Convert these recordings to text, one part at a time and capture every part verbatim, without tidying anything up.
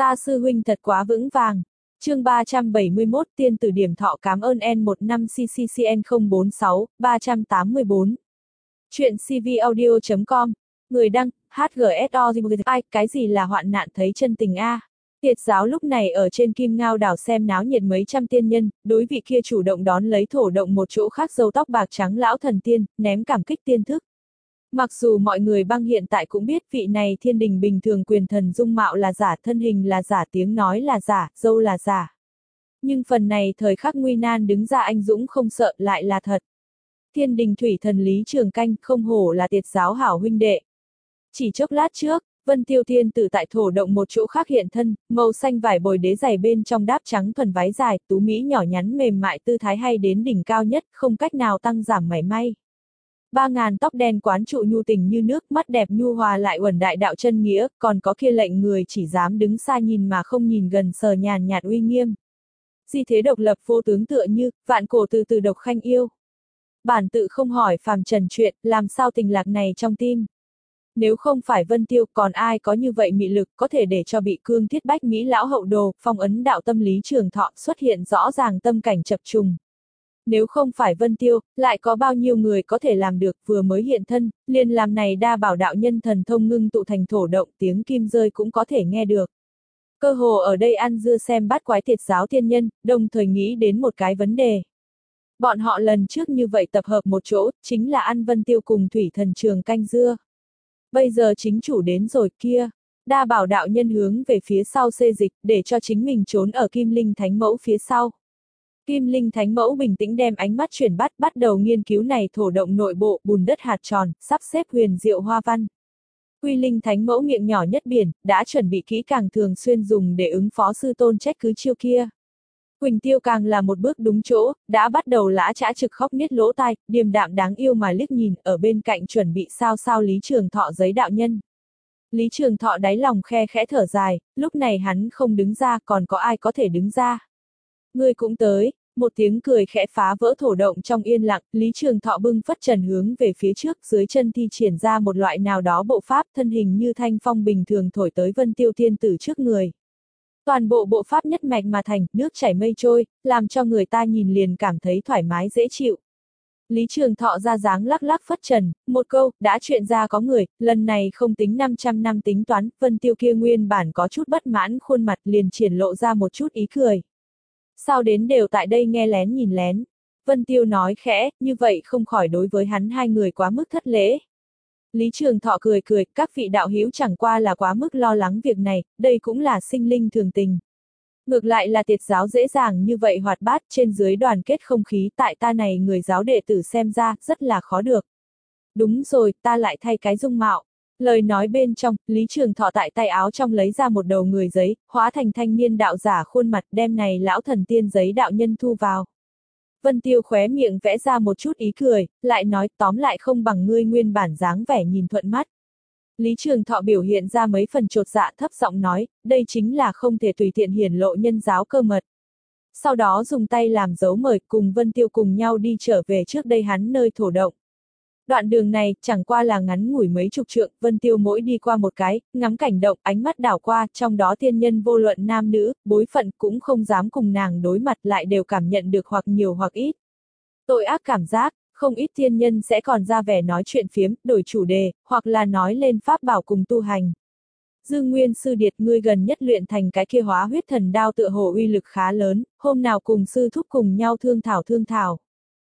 Ta sư huynh thật quá vững vàng. Chương ba trăm bảy mươi mốt Tiên tử điểm thọ cảm ơn N một năm C C C N không bốn sáu, ba tám tư. Chuyện cvaudio chấm com. Người đăng, hát giê ét o ai, cái gì là hoạn nạn thấy chân tình a. Tiệt giáo lúc này ở trên Kim Ngao đảo xem náo nhiệt mấy trăm tiên nhân, đối vị kia chủ động đón lấy thổ động một chỗ khác râu tóc bạc trắng lão thần tiên, ném cảm kích tiên thức. Mặc dù mọi người băng hiện tại cũng biết vị này thiên đình bình thường quyền thần dung mạo là giả, thân hình là giả, tiếng nói là giả, dâu là giả. Nhưng phần này thời khắc nguy nan đứng ra anh dũng không sợ lại là thật. Thiên đình thủy thần Lý Trường Canh không hổ là tiệt giáo hảo huynh đệ. Chỉ chốc lát trước, Vân Tiêu Thiên Tử tại thổ động một chỗ khác hiện thân, màu xanh vải bồi đế giày bên trong đáp trắng thuần váy dài, tú mỹ nhỏ nhắn mềm mại tư thái hay đến đỉnh cao nhất, không cách nào tăng giảm mảy may. Ba ngàn tóc đen quán trụ nhu tình như nước, mắt đẹp nhu hòa lại uẩn đại đạo chân nghĩa, còn có kia lệnh người chỉ dám đứng xa nhìn mà không nhìn gần sờ nhàn nhạt uy nghiêm. Di thế độc lập vô tướng tựa như, vạn cổ từ từ độc khanh yêu. Bản tự không hỏi phàm trần chuyện, làm sao tình lạc này trong tim. Nếu không phải Vân Tiêu, còn ai có như vậy mị lực có thể để cho bị cương thiết bách Mỹ lão hậu đồ, phong ấn đạo tâm Lý Trường Thọ xuất hiện rõ ràng tâm cảnh chập trùng. Nếu không phải Vân Tiêu, lại có bao nhiêu người có thể làm được, vừa mới hiện thân, liền làm này đa bảo đạo nhân thần thông ngưng tụ thành thổ động, tiếng kim rơi cũng có thể nghe được. Cơ hồ ở đây ăn dưa xem bát quái tiệt giáo thiên nhân, đồng thời nghĩ đến một cái vấn đề. Bọn họ lần trước như vậy tập hợp một chỗ, chính là ăn Vân Tiêu cùng thủy thần Trường Canh dưa. Bây giờ chính chủ đến rồi kia. Đa bảo đạo nhân hướng về phía sau xê dịch, để cho chính mình trốn ở Kim Linh Thánh Mẫu phía sau. Kim Linh Thánh Mẫu bình tĩnh đem ánh mắt chuyển bắt, bắt đầu nghiên cứu này thổ động nội bộ, bùn đất hạt tròn, sắp xếp huyền diệu hoa văn. Quy Linh Thánh Mẫu miệng nhỏ nhất biển, đã chuẩn bị kỹ càng thường xuyên dùng để ứng phó sư tôn trách cứ chiêu kia. Quỳnh Tiêu càng là một bước đúng chỗ, đã bắt đầu lã chã trực khóc niết lỗ tai, điềm đạm đáng yêu mà liếc nhìn, ở bên cạnh chuẩn bị sao sao Lý Trường Thọ giấy đạo nhân. Lý Trường Thọ đáy lòng khe khẽ thở dài, lúc này hắn không đứng ra, còn có ai có thể đứng ra. Ngươi cũng tới, một tiếng cười khẽ phá vỡ thổ động trong yên lặng, Lý Trường Thọ bưng phất trần hướng về phía trước, dưới chân thi triển ra một loại nào đó bộ pháp, thân hình như thanh phong bình thường thổi tới Vân Tiêu Thiên Tử trước người. Toàn bộ bộ pháp nhất mạch mà thành, nước chảy mây trôi, làm cho người ta nhìn liền cảm thấy thoải mái dễ chịu. Lý Trường Thọ ra dáng lắc lắc phất trần, một câu, đã chuyện ra có người, lần này không tính năm trăm năm tính toán, Vân Tiêu kia nguyên bản có chút bất mãn khuôn mặt liền triển lộ ra một chút ý cười. Sao đến đều tại đây nghe lén nhìn lén. Vân Tiêu nói khẽ, như vậy không khỏi đối với hắn hai người quá mức thất lễ. Lý Trường Thọ cười cười, các vị đạo hữu chẳng qua là quá mức lo lắng việc này, đây cũng là sinh linh thường tình. Ngược lại là tiệt giáo dễ dàng như vậy hoạt bát, trên dưới đoàn kết không khí, tại ta này người giáo đệ tử xem ra, rất là khó được. Đúng rồi, ta lại thay cái dung mạo. Lời nói bên trong, Lý Trường Thọ tại tay áo trong lấy ra một đầu người giấy, hóa thành thanh niên đạo giả khuôn mặt, đem này lão thần tiên giấy đạo nhân thu vào. Vân Tiêu khóe miệng vẽ ra một chút ý cười, lại nói tóm lại không bằng ngươi nguyên bản dáng vẻ nhìn thuận mắt. Lý Trường Thọ biểu hiện ra mấy phần chột dạ, thấp giọng nói, đây chính là không thể tùy tiện hiển lộ nhân giáo cơ mật. Sau đó dùng tay làm dấu mời, cùng Vân Tiêu cùng nhau đi trở về trước đây hắn nơi thổ động. Đoạn đường này, chẳng qua là ngắn ngủi mấy chục trượng, Vân Tiêu mỗi đi qua một cái, ngắm cảnh động, ánh mắt đảo qua, trong đó tiên nhân vô luận nam nữ, bối phận cũng không dám cùng nàng đối mặt, lại đều cảm nhận được hoặc nhiều hoặc ít tội ác cảm giác, không ít tiên nhân sẽ còn ra vẻ nói chuyện phiếm, đổi chủ đề, hoặc là nói lên pháp bảo cùng tu hành. Dư Nguyên sư điệt, ngươi gần nhất luyện thành cái kia hóa huyết thần đao tựa hồ uy lực khá lớn, hôm nào cùng sư thúc cùng nhau thương thảo thương thảo.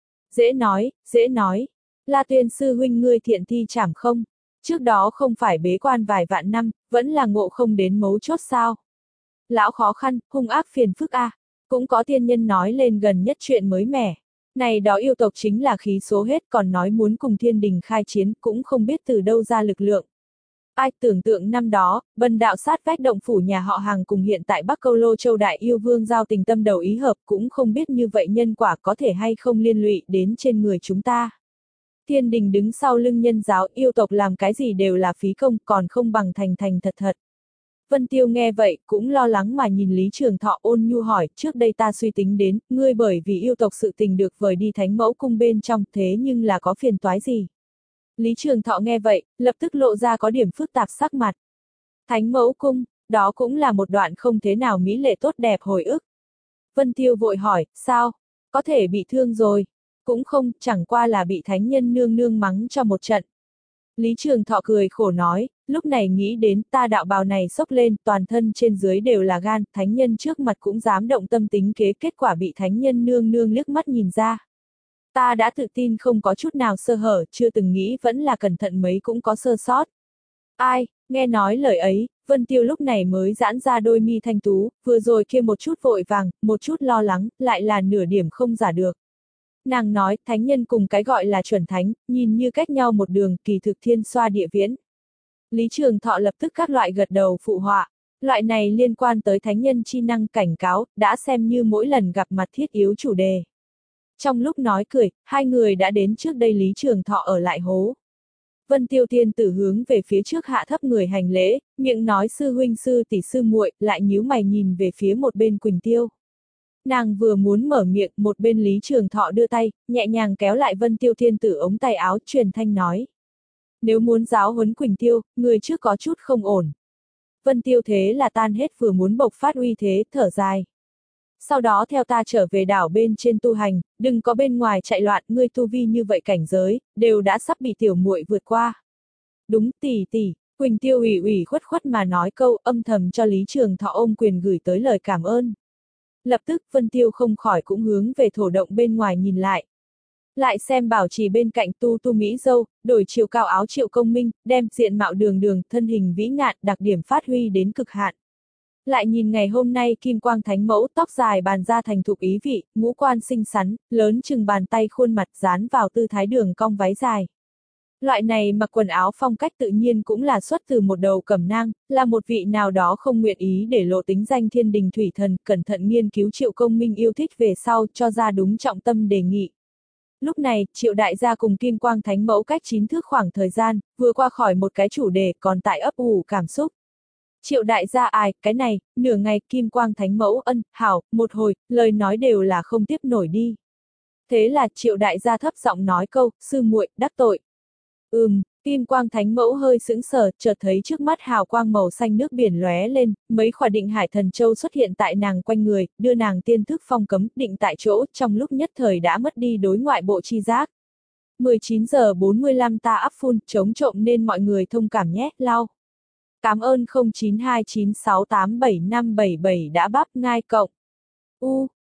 Dễ nói, dễ nói. La Tuyên sư huynh ngươi thiện thi chảm không? Trước đó không phải bế quan vài vạn năm, vẫn là ngộ không đến mấu chốt sao? Lão khó khăn, hung ác phiền phức a. À. Cũng có tiên nhân nói lên gần nhất chuyện mới mẻ. Này đó yêu tộc chính là khí số hết, còn nói muốn cùng thiên đình khai chiến, cũng không biết từ đâu ra lực lượng. Ai tưởng tượng năm đó, bần đạo sát vách động phủ nhà họ Hàng cùng hiện tại Bắc Câu Lô Châu Đại Yêu Vương giao tình tâm đầu ý hợp, cũng không biết như vậy nhân quả có thể hay không liên lụy đến trên người chúng ta. Thiên đình đứng sau lưng nhân giáo, yêu tộc làm cái gì đều là phí công, còn không bằng thành thành thật thật. Vân Tiêu nghe vậy, cũng lo lắng mà nhìn Lý Trường Thọ ôn nhu hỏi, trước đây ta suy tính đến, ngươi bởi vì yêu tộc sự tình được vời đi Thánh Mẫu Cung bên trong, thế nhưng là có phiền toái gì? Lý Trường Thọ nghe vậy, lập tức lộ ra có điểm phức tạp sắc mặt. Thánh Mẫu Cung, đó cũng là một đoạn không thế nào mỹ lệ tốt đẹp hồi ức. Vân Tiêu vội hỏi, sao? Có thể bị thương rồi? Cũng không, chẳng qua là bị thánh nhân nương nương mắng cho một trận. Lý Trường Thọ cười khổ nói, lúc này nghĩ đến ta đạo bào này xốc lên, toàn thân trên dưới đều là gan, thánh nhân trước mặt cũng dám động tâm tính kế, kết quả bị thánh nhân nương nương liếc mắt nhìn ra. Ta đã tự tin không có chút nào sơ hở, chưa từng nghĩ vẫn là cẩn thận mấy cũng có sơ sót. Ai, nghe nói lời ấy, Vân Tiêu lúc này mới giãn ra đôi mi thanh tú, vừa rồi kia một chút vội vàng, một chút lo lắng, lại là nửa điểm không giả được. Nàng nói, thánh nhân cùng cái gọi là chuẩn thánh, nhìn như cách nhau một đường, kỳ thực thiên xoa địa viễn. Lý Trường Thọ lập tức các loại gật đầu phụ họa. Loại này liên quan tới thánh nhân chi năng cảnh cáo, đã xem như mỗi lần gặp mặt thiết yếu chủ đề. Trong lúc nói cười, hai người đã đến trước đây Lý Trường Thọ ở lại hố. Vân Tiêu Tiên tử hướng về phía trước hạ thấp người hành lễ, miệng nói sư huynh sư tỷ sư muội, lại nhíu mày nhìn về phía một bên Quỳnh Tiêu. Nàng vừa muốn mở miệng, một bên Lý Trường Thọ đưa tay, nhẹ nhàng kéo lại Vân Tiêu Tiên tử ống tay áo, truyền thanh nói. Nếu muốn giáo huấn Quỳnh Tiêu, người trước có chút không ổn. Vân Tiêu thế là tan hết vừa muốn bộc phát uy thế, thở dài. Sau đó theo ta trở về đảo bên trên tu hành, đừng có bên ngoài chạy loạn, ngươi tu vi như vậy cảnh giới, đều đã sắp bị tiểu muội vượt qua. Đúng tỷ tỷ, Quỳnh Tiêu ủy ủy khuất khuất mà nói câu, âm thầm cho Lý Trường Thọ ôm quyền gửi tới lời cảm ơn. Lập tức Vân Tiêu không khỏi cũng hướng về thổ động bên ngoài nhìn lại. Lại xem Bảo Trì bên cạnh tu tu mỹ dâu, đổi chiều cao áo Triệu Công Minh, đem diện mạo đường đường, thân hình vĩ ngạn, đặc điểm phát huy đến cực hạn. Lại nhìn ngày hôm nay Kim Quang Thánh Mẫu tóc dài bàn ra thành thục ý vị, ngũ quan xinh xắn, lớn chừng bàn tay khuôn mặt dán vào tư thái đường cong váy dài. Loại này mặc quần áo phong cách tự nhiên cũng là xuất từ một đầu cẩm nang, là một vị nào đó không nguyện ý để lộ tính danh thiên đình thủy thần, cẩn thận nghiên cứu Triệu Công Minh yêu thích về sau, cho ra đúng trọng tâm đề nghị. Lúc này, Triệu đại gia cùng Kim Quang Thánh Mẫu cách chín thước khoảng thời gian, vừa qua khỏi một cái chủ đề còn tại ấp ủ cảm xúc. Triệu đại gia ai, cái này, nửa ngày Kim Quang Thánh Mẫu ân, hảo, một hồi, lời nói đều là không tiếp nổi đi. Thế là Triệu đại gia thấp giọng nói câu, sư muội, đắc tội. Ừm, Kim Quang Thánh Mẫu hơi sững sờ, chợt thấy trước mắt hào quang màu xanh nước biển lóe lên, mấy khỏa định hải thần châu xuất hiện tại nàng quanh người, đưa nàng tiên thức phong cấm, định tại chỗ, trong lúc nhất thời đã mất đi đối ngoại bộ chi giác. mười chín giờ bốn mươi lăm ta up full, chống trộm nên mọi người thông cảm nhé, lau. Cảm ơn không chín hai chín sáu tám bảy năm bảy bảy đã bắp ngai cộng. U